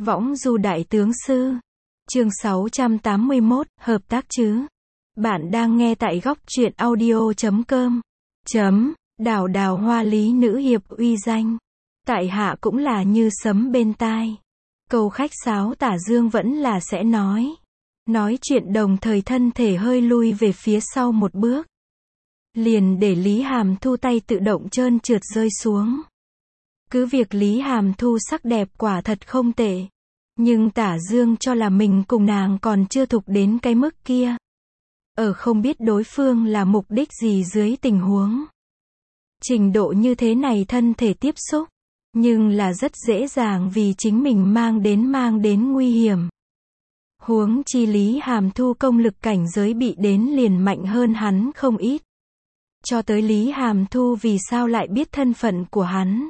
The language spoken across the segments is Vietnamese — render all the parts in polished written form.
Võng du đại tướng sư. Chương 681, hợp tác chứ. Bạn đang nghe tại góc truyện audio.com. Đào đào hoa lý nữ hiệp uy danh. Tại hạ cũng là như sấm bên tai. Câu khách sáo Tả Dương vẫn là sẽ nói. Nói chuyện đồng thời thân thể hơi lui về phía sau một bước. Liền để Lý Hàm Thu tay tự động trơn trượt rơi xuống. Cứ việc Lý Hàm Thu sắc đẹp quả thật không tệ. Nhưng Tả Dương cho là mình cùng nàng còn chưa thục đến cái mức kia. Ở không biết đối phương là mục đích gì dưới tình huống. Trình độ như thế này thân thể tiếp xúc. Nhưng là rất dễ dàng vì chính mình mang đến nguy hiểm. Huống chi Lý Hàm Thu công lực cảnh giới bị đến liền mạnh hơn hắn không ít. Cho tới Lý Hàm Thu vì sao lại biết thân phận của hắn.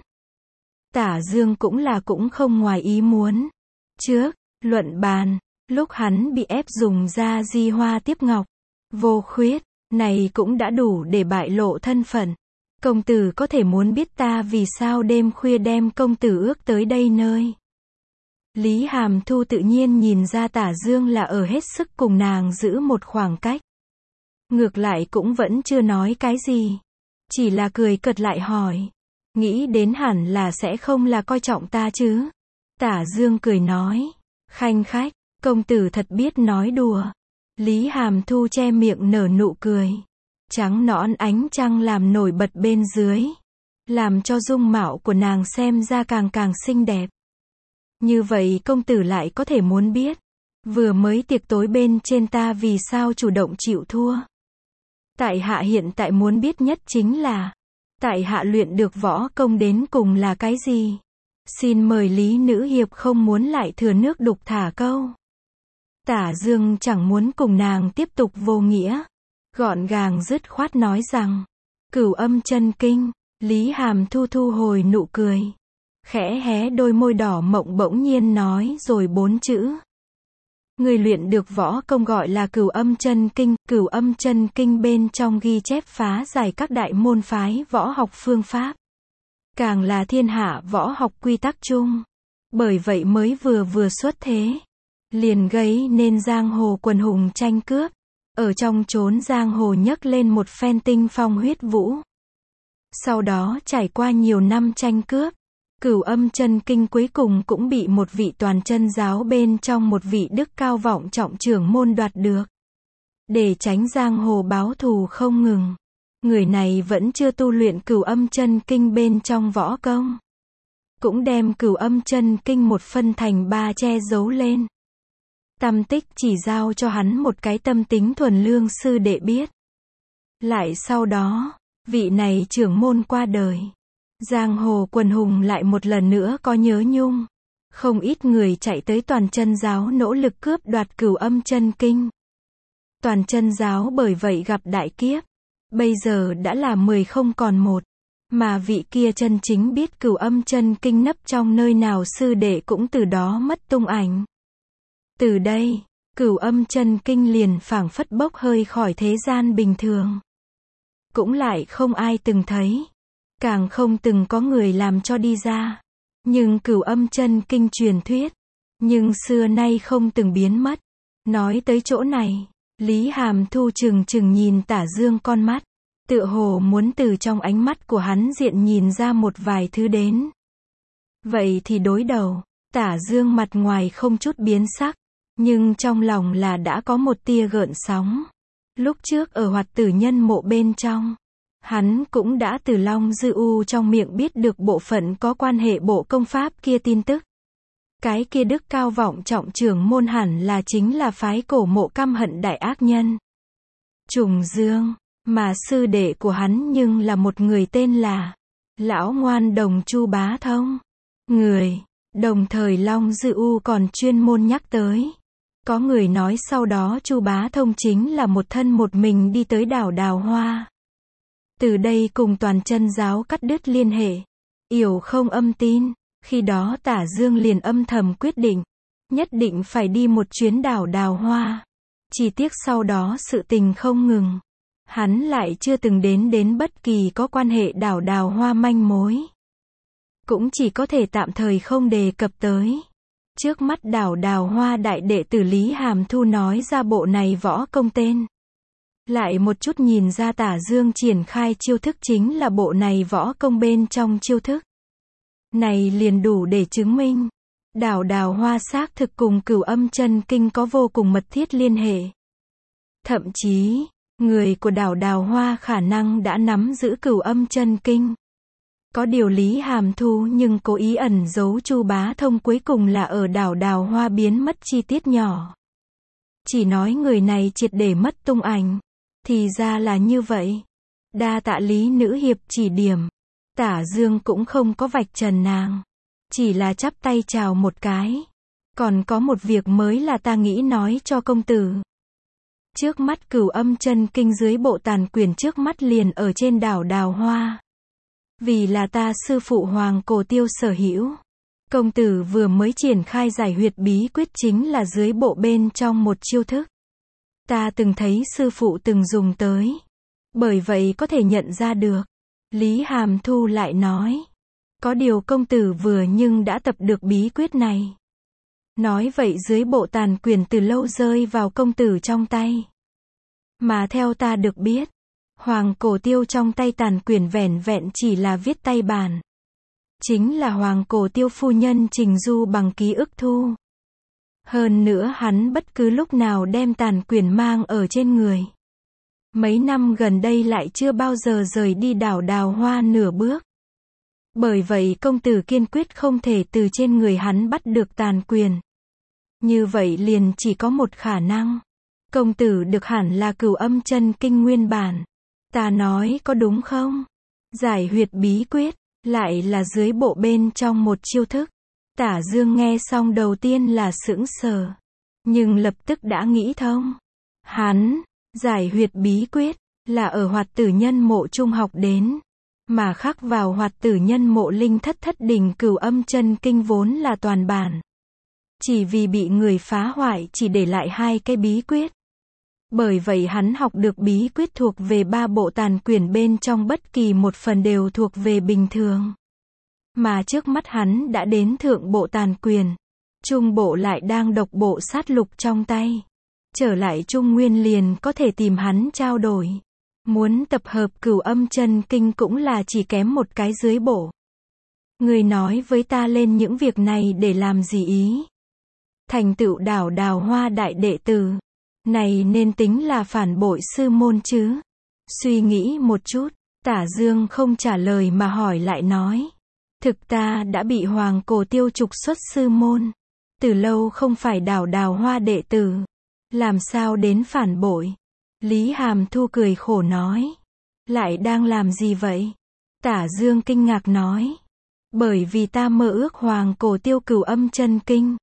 Tả Dương cũng không ngoài ý muốn. Trước, luận bàn, lúc hắn bị ép dùng ra di hoa tiếp ngọc, vô khuyết, này cũng đã đủ để bại lộ thân phận. Công tử có thể muốn biết ta vì sao đêm khuya đem công tử ước tới đây nơi. Lý Hàm Thu tự nhiên nhìn ra Tả Dương là ở hết sức cùng nàng giữ một khoảng cách. Ngược lại cũng vẫn chưa nói cái gì. Chỉ là cười cợt lại hỏi. Nghĩ đến hẳn là sẽ không là coi trọng ta chứ. Tả Dương cười nói. Khanh khách, công tử thật biết nói đùa. Lý Hàm Thu che miệng nở nụ cười. Trắng nõn ánh trăng làm nổi bật bên dưới. Làm cho dung mạo của nàng xem ra càng xinh đẹp. Như vậy công tử lại có thể muốn biết. Vừa mới tiệc tối bên trên ta vì sao chủ động chịu thua. Tại hạ hiện tại muốn biết nhất chính là. Tại hạ luyện được võ công đến cùng là cái gì? Xin mời Lý nữ hiệp không muốn lại thừa nước đục thả câu. Tả Dương chẳng muốn cùng nàng tiếp tục vô nghĩa. Gọn gàng dứt khoát nói rằng. Cửu âm chân kinh. Lý Hàm Thu thu hồi nụ cười. Khẽ hé đôi môi đỏ mộng bỗng nhiên nói rồi 4 chữ. Người luyện được võ công gọi là cửu âm chân kinh bên trong ghi chép phá giải các đại môn phái võ học phương pháp. Càng là thiên hạ võ học quy tắc chung. Bởi vậy mới vừa xuất thế. Liền gây nên giang hồ quần hùng tranh cướp. Ở trong chốn giang hồ nhấc lên một phen tinh phong huyết vũ. Sau đó trải qua nhiều năm tranh cướp. Cửu âm chân kinh cuối cùng cũng bị một vị toàn chân giáo bên trong một vị đức cao vọng trọng trưởng môn đoạt được. Để tránh giang hồ báo thù không ngừng. Người này vẫn chưa tu luyện cửu âm chân kinh bên trong võ công. Cũng đem cửu âm chân kinh một phân thành 3 che giấu lên. Tâm tích chỉ giao cho hắn một cái tâm tính thuần lương sư đệ biết. Lại sau đó, vị này trưởng môn qua đời. Giang hồ quần hùng lại một lần nữa có nhớ nhung. Không ít người chạy tới toàn chân giáo nỗ lực cướp đoạt cửu âm chân kinh. Toàn chân giáo bởi vậy gặp đại kiếp. Bây giờ đã là 10 không còn 1. Mà vị kia chân chính biết cửu âm chân kinh nấp trong nơi nào sư đệ cũng từ đó mất tung ảnh. Từ đây, cửu âm chân kinh liền phảng phất bốc hơi khỏi thế gian bình thường. Cũng lại không ai từng thấy. Càng không từng có người làm cho đi ra. Nhưng cửu âm chân kinh truyền thuyết. Nhưng xưa nay không từng biến mất. Nói tới chỗ này, Lý Hàm Thu chừng nhìn Tả Dương con mắt. Tựa hồ muốn từ trong ánh mắt của hắn diện nhìn ra một vài thứ đến. Vậy thì đối đầu, Tả Dương mặt ngoài không chút biến sắc. Nhưng trong lòng là đã có một tia gợn sóng. Lúc trước ở Hoạt Tử Nhân mộ bên trong. Hắn cũng đã từ Long Dư U trong miệng biết được bộ phận có quan hệ bộ công pháp kia tin tức. Cái kia đức cao vọng trọng trưởng môn hẳn là chính là phái cổ mộ căm hận đại ác nhân. Trùng Dương, mà sư đệ của hắn nhưng là một người tên là Lão Ngoan Đồng Chu Bá Thông. Đồng thời Long Dư U còn chuyên môn nhắc tới. Có người nói sau đó Chu Bá Thông chính là một thân một mình đi tới đảo Đào Hoa. Từ đây cùng toàn chân giáo cắt đứt liên hệ. Yểu không âm tin. Khi đó Tả Dương liền âm thầm quyết định. Nhất định phải đi một chuyến đảo Đào Hoa. Chỉ tiếc sau đó sự tình không ngừng. Hắn lại chưa từng đến bất kỳ có quan hệ đảo Đào Hoa manh mối. Cũng chỉ có thể tạm thời không đề cập tới. Trước mắt Đào Đào Hoa đại đệ tử Lý Hàm Thu nói ra bộ này võ công tên. Lại một chút nhìn ra Tả Dương triển khai chiêu thức chính là bộ này võ công bên trong chiêu thức. Này liền đủ để chứng minh. Đào Đào Hoa xác thực cùng Cửu Âm Chân Kinh có vô cùng mật thiết liên hệ. Thậm chí, người của Đào Đào Hoa khả năng đã nắm giữ Cửu Âm Chân Kinh. Có điều Lý Hàm Thu nhưng cố ý ẩn giấu Chu Bá Thông cuối cùng là ở Đào Đào Hoa biến mất chi tiết nhỏ. Chỉ nói người này triệt để mất tung ảnh. Thì ra là như vậy. Đa tạ Lý nữ hiệp chỉ điểm. Tả Dương cũng không có vạch trần nàng. Chỉ là chắp tay chào một cái. Còn có một việc mới là ta nghĩ nói cho công tử. Trước mắt Cửu Âm Chân Kinh dưới bộ tàn quyền trước mắt liền ở trên Đào Đào Hoa. Vì là ta sư phụ Hoàng Cổ Tiêu sở hữu. Công tử vừa mới triển khai giải huyệt bí quyết chính là dưới bộ bên trong một chiêu thức. Ta từng thấy sư phụ từng dùng tới. Bởi vậy có thể nhận ra được. Lý Hàm Thu lại nói. Có điều công tử vừa nhưng đã tập được bí quyết này. Nói vậy dưới bộ tàn quyền từ lâu rơi vào công tử trong tay. Mà theo ta được biết. Hoàng Cổ Tiêu trong tay tàn quyền vẻn vẹn chỉ là viết tay bản. Chính là Hoàng Cổ Tiêu phu nhân trình du bằng ký ức thu. Hơn nữa hắn bất cứ lúc nào đem tàn quyền mang ở trên người. Mấy năm gần đây lại chưa bao giờ rời đi Đào Đào Hoa nửa bước. Bởi vậy công tử kiên quyết không thể từ trên người hắn bắt được tàn quyền. Như vậy liền chỉ có một khả năng. Công tử được hẳn là Cửu Âm Chân Kinh nguyên bản. Ta nói có đúng không? Giải huyệt bí quyết, lại là dưới bộ bên trong một chiêu thức. Tả Dương nghe xong đầu tiên là sững sờ. Nhưng lập tức đã nghĩ thông. Hắn, giải huyệt bí quyết, là ở Hoạt Tử Nhân Mộ trung học đến. Mà khắc vào Hoạt Tử Nhân Mộ Linh Thất Thất Đỉnh Cửu Âm Chân Kinh vốn là toàn bản. Chỉ vì bị người phá hoại chỉ để lại 2 cái bí quyết. Bởi vậy hắn học được bí quyết thuộc về 3 bộ tàn quyền bên trong bất kỳ một phần đều thuộc về bình thường. Mà trước mắt hắn đã đến thượng bộ tàn quyền. Trung bộ lại đang độc bộ sát lục trong tay. Trở lại Trung Nguyên liền có thể tìm hắn trao đổi. Muốn tập hợp Cửu Âm Chân Kinh cũng là chỉ kém một cái dưới bộ. Người nói với ta lên những việc này để làm gì ý? Thành tựu Đào Đào Hoa đại đệ tử. Này nên tính là phản bội sư môn chứ? Suy nghĩ một chút, Tả Dương không trả lời mà hỏi lại nói. Thực ta đã bị Hoàng Cổ Tiêu trục xuất sư môn. Từ lâu không phải Đào Đào Hoa đệ tử. Làm sao đến phản bội? Lý Hàm Thu cười khổ nói. Lại đang làm gì vậy? Tả Dương kinh ngạc nói. Bởi vì ta mơ ước Hoàng Cổ Tiêu Cửu Âm Chân Kinh.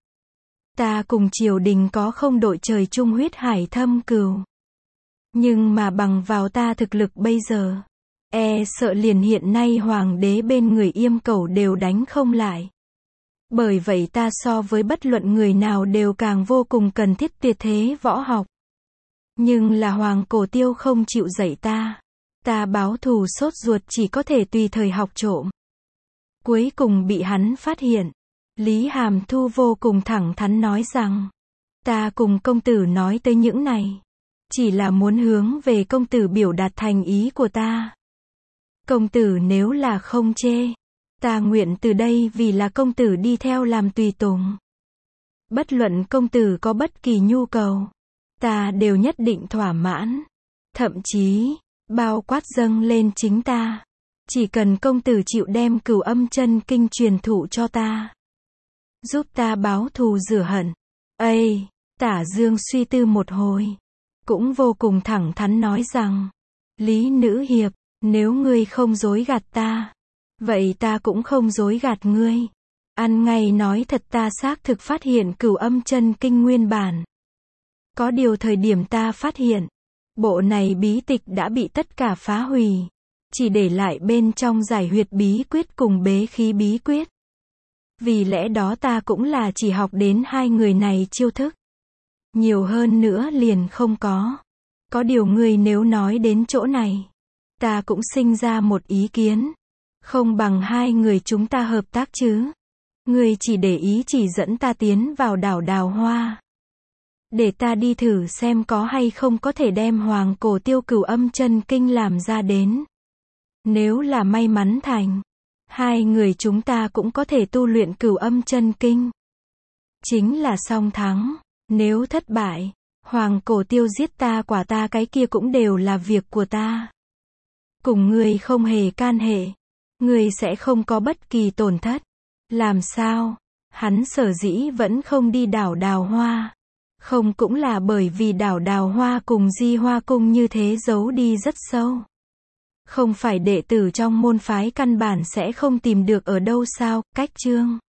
Ta cùng triều đình có không đội trời chung huyết hải thâm cừu. Nhưng mà bằng vào ta thực lực bây giờ. Sợ liền hiện nay hoàng đế bên người Yêm Cẩu đều đánh không lại. Bởi vậy ta so với bất luận người nào đều càng vô cùng cần thiết tuyệt thế võ học. Nhưng là Hoàng Cổ Tiêu không chịu dạy ta. Ta báo thù sốt ruột chỉ có thể tùy thời học trộm. Cuối cùng bị hắn phát hiện. Lý Hàm Thu vô cùng thẳng thắn nói rằng. Ta cùng công tử nói tới những này. Chỉ là muốn hướng về công tử biểu đạt thành ý của ta. Công tử nếu là không chê. Ta nguyện từ đây vì là công tử đi theo làm tùy tùng. Bất luận công tử có bất kỳ nhu cầu. Ta đều nhất định thỏa mãn. Thậm chí, bao quát dâng lên chính ta. Chỉ cần công tử chịu đem Cửu Âm Chân Kinh truyền thụ cho ta. Giúp ta báo thù rửa hận. Tả Dương suy tư một hồi. Cũng vô cùng thẳng thắn nói rằng. Lý nữ hiệp, nếu ngươi không dối gạt ta. Vậy ta cũng không dối gạt ngươi. Ăn ngay nói thật ta xác thực phát hiện Cửu Âm Chân Kinh nguyên bản. Có điều thời điểm ta phát hiện. Bộ này bí tịch đã bị tất cả phá hủy. Chỉ để lại bên trong giải huyệt bí quyết cùng bế khí bí quyết. Vì lẽ đó ta cũng là chỉ học đến 2 người này chiêu thức. Nhiều hơn nữa liền không có. Có điều ngươi nếu nói đến chỗ này. Ta cũng sinh ra một ý kiến. Không bằng 2 người chúng ta hợp tác chứ. Ngươi chỉ để ý chỉ dẫn ta tiến vào đảo Đào Hoa. Để ta đi thử xem có hay không có thể đem Hoàng Cổ Tiêu Cửu Âm Chân Kinh làm ra đến. Nếu là may mắn thành, hai người chúng ta cũng có thể tu luyện Cửu Âm Chân Kinh. Chính là song thắng. Nếu thất bại, Hoàng Cổ Tiêu giết ta quả ta cái kia cũng đều là việc của ta. Cùng ngươi không hề can hệ. Ngươi sẽ không có bất kỳ tổn thất. Làm sao? Hắn sở dĩ vẫn không đi đảo Đào Hoa. Không cũng là bởi vì đảo Đào Hoa cùng Di Hoa Cung như thế giấu đi rất sâu. Không phải đệ tử trong môn phái căn bản sẽ không tìm được ở đâu sao? Cách chương